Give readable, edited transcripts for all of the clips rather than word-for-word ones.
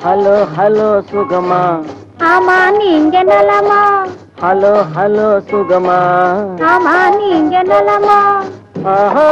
Hello hello சுகமா. ஆமா நீங்க நலமா? ஹலோ ஹலோ சுகமா. ஆமா நீங்க நலமா? ஆஹா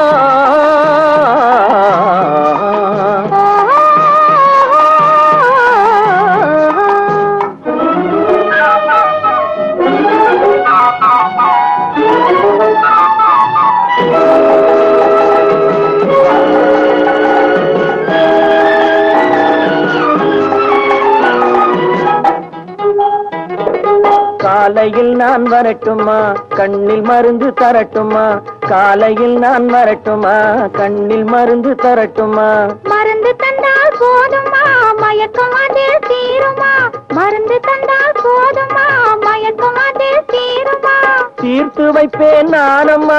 காலையில் நான் வரட்டுமா, கண்ணில் மருந்து தரட்டுமா? காலையில் நான் வரட்டுமா, கண்ணில் மருந்து தரட்டுமா? மருந்து தந்தால் போதுமா, மயக்கம் அதில் தீருமா? மருந்து தந்தால் போதுமா, மயக்கம் அதில் தீருமா? தீர்த்து வைப்பேன் நானம்மா,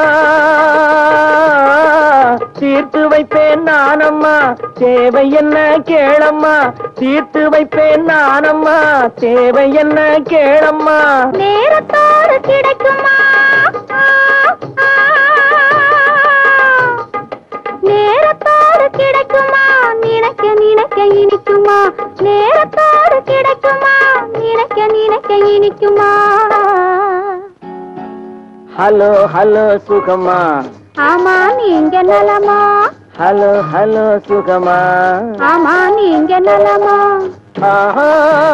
தீர்த்து வைப்பேன் நானம்மா, தேவை என்ன கேளம்மா? தீர்த்து வைப்பேன் நானம்மா, தேவை என்ன கேளம்மா? நேரத்தோடு கிடைக்குமா? நேரத்தோடு கிடைக்குமா? நினைக்க நினைக்க இனிக்குமா? நேரத்தோடு கிடைக்குமா? நினைக்க நினைக்க இனிக்குமா? ஹலோ ஹலோ சுகமா. ஆமா நீங்க நலமா? ஹலோ ஹலோ சுகமா. ஆமா நீங்க நலமா? ஆஹா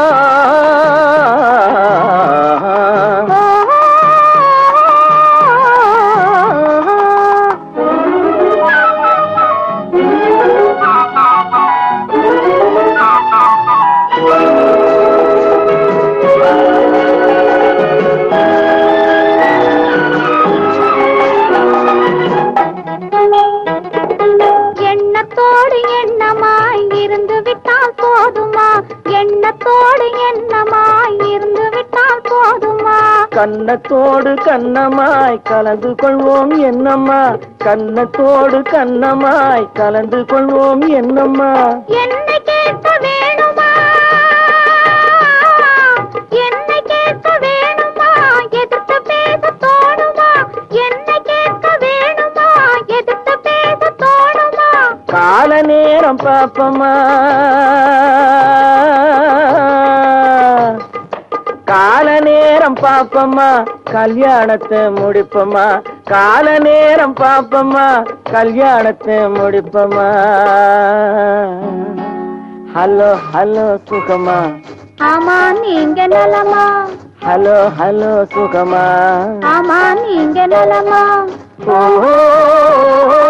எண்ணத்தோடு எண்ணமாய் இருந்து விட்டால் போதுமா? எண்ணத்தோடு எண்ணமாய் இருந்து விட்டால் போதுமா? கண்ணத்தோடு கண்ணமாய் கலந்து கொள்வோம் என்னம்மா? கண்ணத்தோடு கண்ணமாய் கலந்து கொள்வோம் என்னம்மா? என்னை கேட்க வேணுமா? என்னை கேட்க வேணுமா? எதிர்த்து பேச தோணுமா? என்னை கேட்க வேணுமா? எதிர்த்து பேச தோணுமா? கால நேரம் பாப்பமா, கால நேரம் பாப்பமா, கல்யாணத்தை முடிப்பமா? கால நேரம் பாப்பமா, கல்யாணத்தை முடிப்பமா? ஹலோ ஹலோ சுகமா. ஆமா நீங்க நலமா? ஹலோ ஹலோ சுகமா. ஆமா நீங்க நலமா? ஓ